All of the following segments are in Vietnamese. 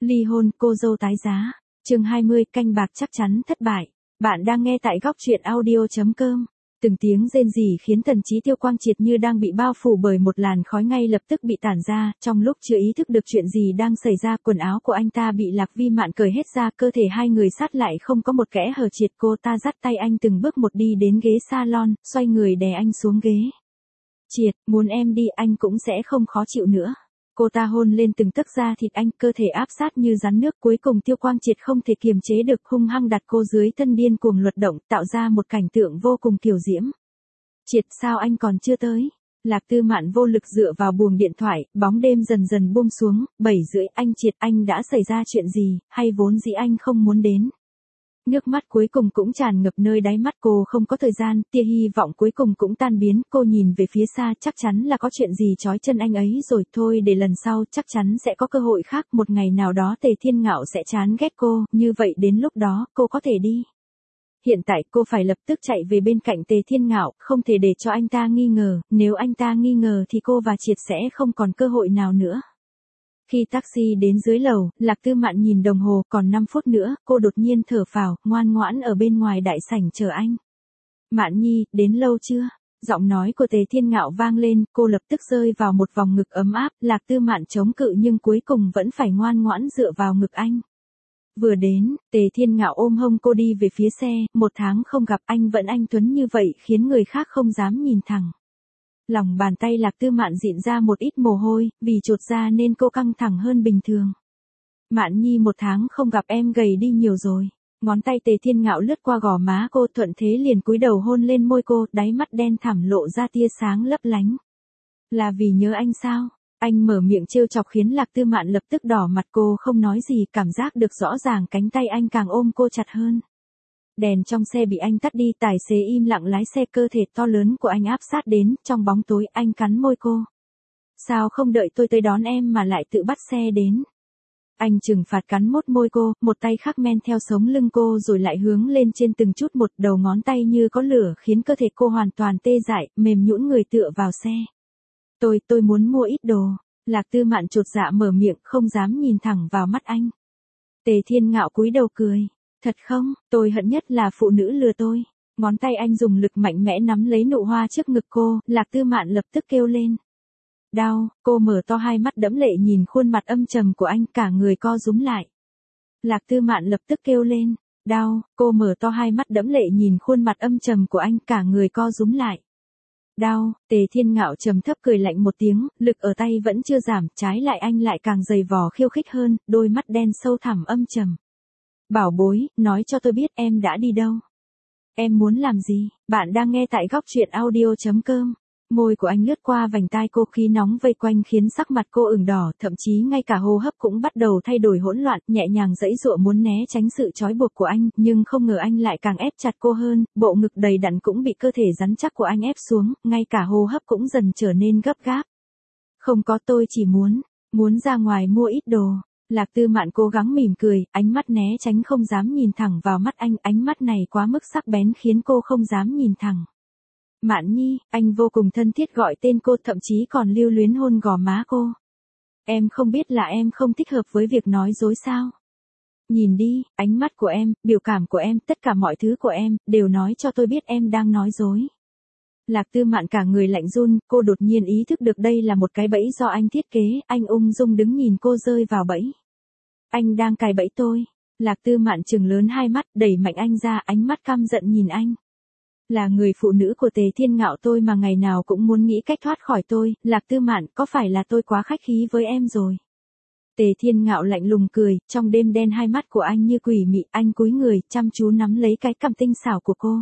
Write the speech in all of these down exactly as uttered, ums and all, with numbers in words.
Ly hôn, cô dâu tái giá. Chương hai mươi, canh bạc chắc chắn thất bại. Bạn đang nghe tại góc truyện audio chấm com. Từng tiếng rên rỉ khiến thần trí Tiêu Quang Triệt như đang bị bao phủ bởi một làn khói ngay lập tức bị tản ra, trong lúc chưa ý thức được chuyện gì đang xảy ra, quần áo của anh ta bị Lạc Vi Mạn cởi hết ra, cơ thể hai người sát lại không có một kẽ hở. Triệt, cô ta dắt tay anh từng bước một đi đến ghế salon, xoay người đè anh xuống ghế. Triệt, muốn em đi anh cũng sẽ không khó chịu nữa. Cô ta hôn lên từng tấc da thịt anh, cơ thể áp sát như rắn nước. Cuối cùng Tiêu Quang Triệt không thể kiềm chế được, hung hăng đặt cô dưới thân, điên cuồng luật động, tạo ra một cảnh tượng vô cùng kiều diễm. Triệt, sao anh còn chưa tới? Lạc Tư Mạn vô lực dựa vào buồng điện thoại, bóng đêm dần dần buông xuống. Bảy rưỡi, anh Triệt, anh đã xảy ra chuyện gì, hay vốn dĩ anh không muốn đến? Nước mắt cuối cùng cũng tràn ngập nơi đáy mắt cô, không có thời gian, tia hy vọng cuối cùng cũng tan biến. Cô nhìn về phía xa, chắc chắn là có chuyện gì trói chân anh ấy rồi. Thôi để lần sau chắc chắn sẽ có cơ hội khác, một ngày nào đó Tề Thiên Ngạo sẽ chán ghét cô, như vậy đến lúc đó cô có thể đi. Hiện tại cô phải lập tức chạy về bên cạnh Tề Thiên Ngạo, không thể để cho anh ta nghi ngờ, nếu anh ta nghi ngờ thì cô và Triệt sẽ không còn cơ hội nào nữa. Khi taxi đến dưới lầu, Lạc Tư Mạn nhìn đồng hồ, còn năm phút nữa, cô đột nhiên thở phào, ngoan ngoãn ở bên ngoài đại sảnh chờ anh. Mạn Nhi, đến lâu chưa? Giọng nói của Tề Thiên Ngạo vang lên, cô lập tức rơi vào một vòng ngực ấm áp. Lạc Tư Mạn chống cự nhưng cuối cùng vẫn phải ngoan ngoãn dựa vào ngực anh. Vừa đến, Tề Thiên Ngạo ôm hông cô đi về phía xe, một tháng không gặp anh vẫn anh tuấn như vậy khiến người khác không dám nhìn thẳng. Lòng bàn tay Lạc Tư Mạn dịn ra một ít mồ hôi, vì chột ra nên cô căng thẳng hơn bình thường. Mạn Nhi, một tháng không gặp em gầy đi nhiều rồi. Ngón tay Tề Thiên Ngạo lướt qua gò má cô, thuận thế liền cúi đầu hôn lên môi cô, đáy mắt đen thẳm lộ ra tia sáng lấp lánh. Là vì nhớ anh sao? Anh mở miệng trêu chọc khiến Lạc Tư Mạn lập tức đỏ mặt, cô không nói gì, cảm giác được rõ ràng cánh tay anh càng ôm cô chặt hơn. Đèn trong xe bị anh tắt đi, tài xế im lặng lái xe, cơ thể to lớn của anh áp sát đến, trong bóng tối anh cắn môi cô. Sao không đợi tôi tới đón em mà lại tự bắt xe đến? Anh trừng phạt cắn mốt môi cô, một tay khác men theo sống lưng cô rồi lại hướng lên trên từng chút một, đầu ngón tay như có lửa khiến cơ thể cô hoàn toàn tê dại, mềm nhũn người tựa vào xe. Tôi, tôi muốn mua ít đồ. Lạc Tư Mạn chột dạ mở miệng, không dám nhìn thẳng vào mắt anh. Tề Thiên Ngạo cúi đầu cười. Thật không, tôi hận nhất là phụ nữ lừa tôi. Ngón tay anh dùng lực mạnh mẽ nắm lấy nụ hoa trước ngực cô, Lạc Tư Mạn lập tức kêu lên. Đau, cô mở to hai mắt đẫm lệ nhìn khuôn mặt âm trầm của anh, cả người co rúm lại. Lạc Tư Mạn lập tức kêu lên. Đau, cô mở to hai mắt đẫm lệ nhìn khuôn mặt âm trầm của anh, cả người co rúm lại. Đau, Tề Thiên Ngạo trầm thấp cười lạnh một tiếng, lực ở tay vẫn chưa giảm, trái lại anh lại càng dày vò khiêu khích hơn, đôi mắt đen sâu thẳm âm trầm. Bảo bối, nói cho tôi biết em đã đi đâu. Em muốn làm gì? Bạn đang nghe tại góc truyện audio chấm com. Môi của anh lướt qua vành tai cô, khí nóng vây quanh khiến sắc mặt cô ửng đỏ, thậm chí ngay cả hô hấp cũng bắt đầu thay đổi hỗn loạn, nhẹ nhàng giãy giụa muốn né tránh sự trói buộc của anh, nhưng không ngờ anh lại càng ép chặt cô hơn, bộ ngực đầy đặn cũng bị cơ thể rắn chắc của anh ép xuống, ngay cả hô hấp cũng dần trở nên gấp gáp. Không có, tôi chỉ muốn, muốn ra ngoài mua ít đồ. Lạc Tư Mạn cố gắng mỉm cười, ánh mắt né tránh không dám nhìn thẳng vào mắt anh, ánh mắt này quá mức sắc bén khiến cô không dám nhìn thẳng. Mạn Nhi, anh vô cùng thân thiết gọi tên cô, thậm chí còn lưu luyến hôn gò má cô. Em không biết là em không thích hợp với việc nói dối sao? Nhìn đi, ánh mắt của em, biểu cảm của em, tất cả mọi thứ của em, đều nói cho tôi biết em đang nói dối. Lạc Tư Mạn cả người lạnh run, cô đột nhiên ý thức được đây là một cái bẫy do anh thiết kế, anh ung dung đứng nhìn cô rơi vào bẫy. Anh đang cài bẫy tôi. Lạc Tư Mạn trừng lớn hai mắt, đẩy mạnh anh ra, ánh mắt căm giận nhìn anh. Là người phụ nữ của Tề Thiên Ngạo tôi mà ngày nào cũng muốn nghĩ cách thoát khỏi tôi, Lạc Tư Mạn, có phải là tôi quá khách khí với em rồi? Tề Thiên Ngạo lạnh lùng cười, trong đêm đen hai mắt của anh như quỷ mị, anh cúi người, chăm chú nắm lấy cái cằm tinh xảo của cô.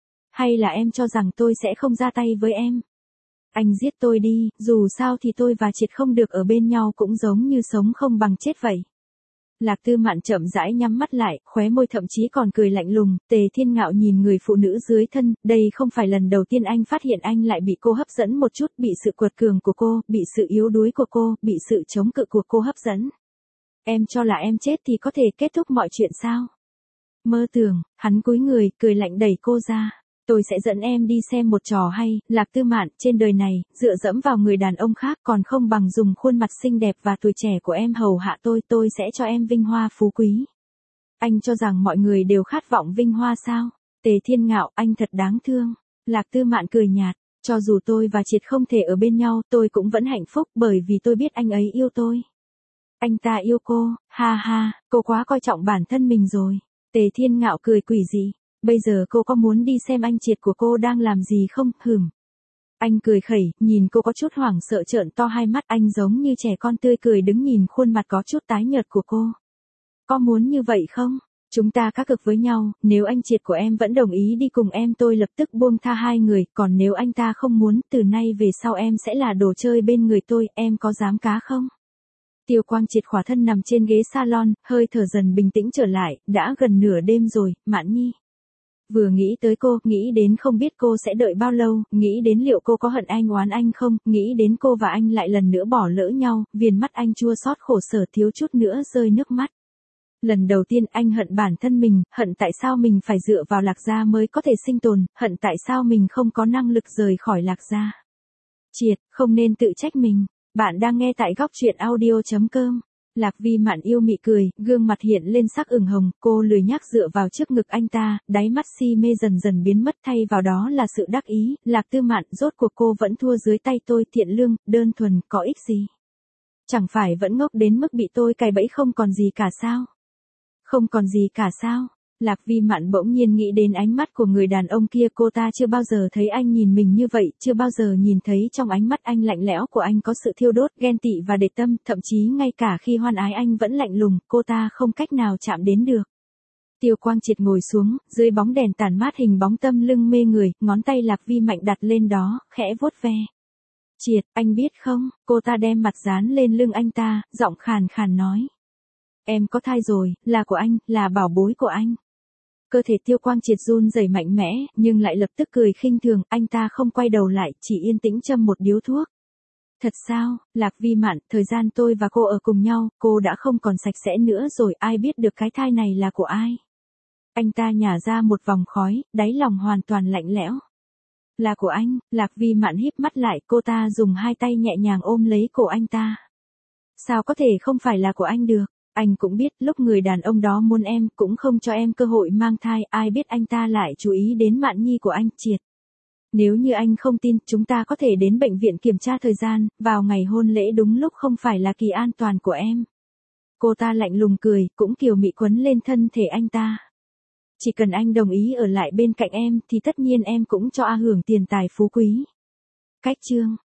Hay là em cho rằng tôi sẽ không ra tay với em? Anh giết tôi đi, dù sao thì tôi và Triệt không được ở bên nhau cũng giống như sống không bằng chết vậy. Lạc Tư Mạn chậm rãi nhắm mắt lại, khóe môi thậm chí còn cười lạnh lùng. Tề Thiên Ngạo nhìn người phụ nữ dưới thân, đây không phải lần đầu tiên anh phát hiện anh lại bị cô hấp dẫn một chút, bị sự quật cường của cô, bị sự yếu đuối của cô, bị sự chống cự của cô hấp dẫn. Em cho là em chết thì có thể kết thúc mọi chuyện sao? Mơ tưởng, hắn cúi người, cười lạnh đẩy cô ra. Tôi sẽ dẫn em đi xem một trò hay, Lạc Tư Mạn, trên đời này, dựa dẫm vào người đàn ông khác còn không bằng dùng khuôn mặt xinh đẹp và tuổi trẻ của em hầu hạ tôi, tôi sẽ cho em vinh hoa phú quý. Anh cho rằng mọi người đều khát vọng vinh hoa sao? Tề Thiên Ngạo, anh thật đáng thương. Lạc Tư Mạn cười nhạt, cho dù tôi và Triệt không thể ở bên nhau, tôi cũng vẫn hạnh phúc bởi vì tôi biết anh ấy yêu tôi. Anh ta yêu cô, ha ha, cô quá coi trọng bản thân mình rồi. Tề Thiên Ngạo cười quỷ dị. Bây giờ cô có muốn đi xem anh Triệt của cô đang làm gì không? Hừm. Anh cười khẩy, nhìn cô có chút hoảng sợ trợn to hai mắt, anh giống như trẻ con tươi cười đứng nhìn khuôn mặt có chút tái nhợt của cô. Có muốn như vậy không? Chúng ta cá cược với nhau, nếu anh Triệt của em vẫn đồng ý đi cùng em tôi lập tức buông tha hai người, còn nếu anh ta không muốn, từ nay về sau em sẽ là đồ chơi bên người tôi, em có dám cá không? Tiêu Quang Triệt khỏa thân nằm trên ghế salon, hơi thở dần bình tĩnh trở lại, đã gần nửa đêm rồi, Mạn Nhi. Vừa nghĩ tới cô, nghĩ đến không biết cô sẽ đợi bao lâu, nghĩ đến liệu cô có hận anh oán anh không, nghĩ đến cô và anh lại lần nữa bỏ lỡ nhau, viền mắt anh chua xót khổ sở thiếu chút nữa rơi nước mắt. Lần đầu tiên anh hận bản thân mình, hận tại sao mình phải dựa vào Lạc Gia mới có thể sinh tồn, hận tại sao mình không có năng lực rời khỏi Lạc Gia. Triệt, không nên tự trách mình. Bạn đang nghe tại góc truyện audio chấm com. Lạc Vi Mạn yêu mị cười, gương mặt hiện lên sắc ửng hồng, cô lười nhác dựa vào trước ngực anh ta, đáy mắt si mê dần dần biến mất thay vào đó là sự đắc ý, Lạc Tư Mạn, rốt cuộc cô vẫn thua dưới tay tôi, thiện lương, đơn thuần, có ích gì? Chẳng phải vẫn ngốc đến mức bị tôi cài bẫy không còn gì cả sao? Không còn gì cả sao? Lạc Vi Mạn bỗng nhiên nghĩ đến ánh mắt của người đàn ông kia, cô ta chưa bao giờ thấy anh nhìn mình như vậy, chưa bao giờ nhìn thấy trong ánh mắt anh lạnh lẽo của anh có sự thiêu đốt, ghen tị và để tâm, thậm chí ngay cả khi hoan ái anh vẫn lạnh lùng, cô ta không cách nào chạm đến được. Tiêu Quang Triệt ngồi xuống, dưới bóng đèn tàn mát hình bóng tâm lưng mê người, ngón tay Lạc Vi Mạn đặt lên đó, khẽ vuốt ve. Triệt, anh biết không, cô ta đem mặt dán lên lưng anh ta, giọng khàn khàn nói. Em có thai rồi, là của anh, là bảo bối của anh. Cơ thể Tiêu Quang Triệt run rẩy mạnh mẽ, nhưng lại lập tức cười khinh thường, anh ta không quay đầu lại, chỉ yên tĩnh châm một điếu thuốc. Thật sao, Lạc Vi Mạn, thời gian tôi và cô ở cùng nhau, cô đã không còn sạch sẽ nữa rồi, ai biết được cái thai này là của ai? Anh ta nhả ra một vòng khói, đáy lòng hoàn toàn lạnh lẽo. Là của anh, Lạc Vi Mạn híp mắt lại, cô ta dùng hai tay nhẹ nhàng ôm lấy cổ anh ta. Sao có thể không phải là của anh được? Anh cũng biết, lúc người đàn ông đó muốn em, cũng không cho em cơ hội mang thai, ai biết anh ta lại chú ý đến Mạn Nhi của anh, Triệt. Nếu như anh không tin, chúng ta có thể đến bệnh viện kiểm tra thời gian, vào ngày hôn lễ đúng lúc không phải là kỳ an toàn của em. Cô ta lạnh lùng cười, cũng kiều mị quấn lên thân thể anh ta. Chỉ cần anh đồng ý ở lại bên cạnh em, thì tất nhiên em cũng cho A hưởng tiền tài phú quý. Cách chương